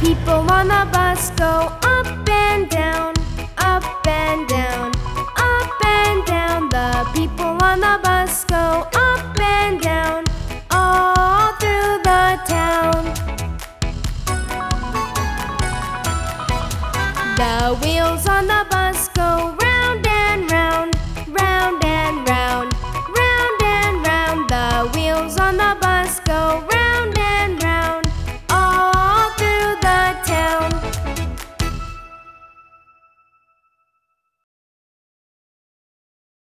People on the bus go up and down, up and down, up and down. The people on the bus go up and down, all through the town. The wheels on the bus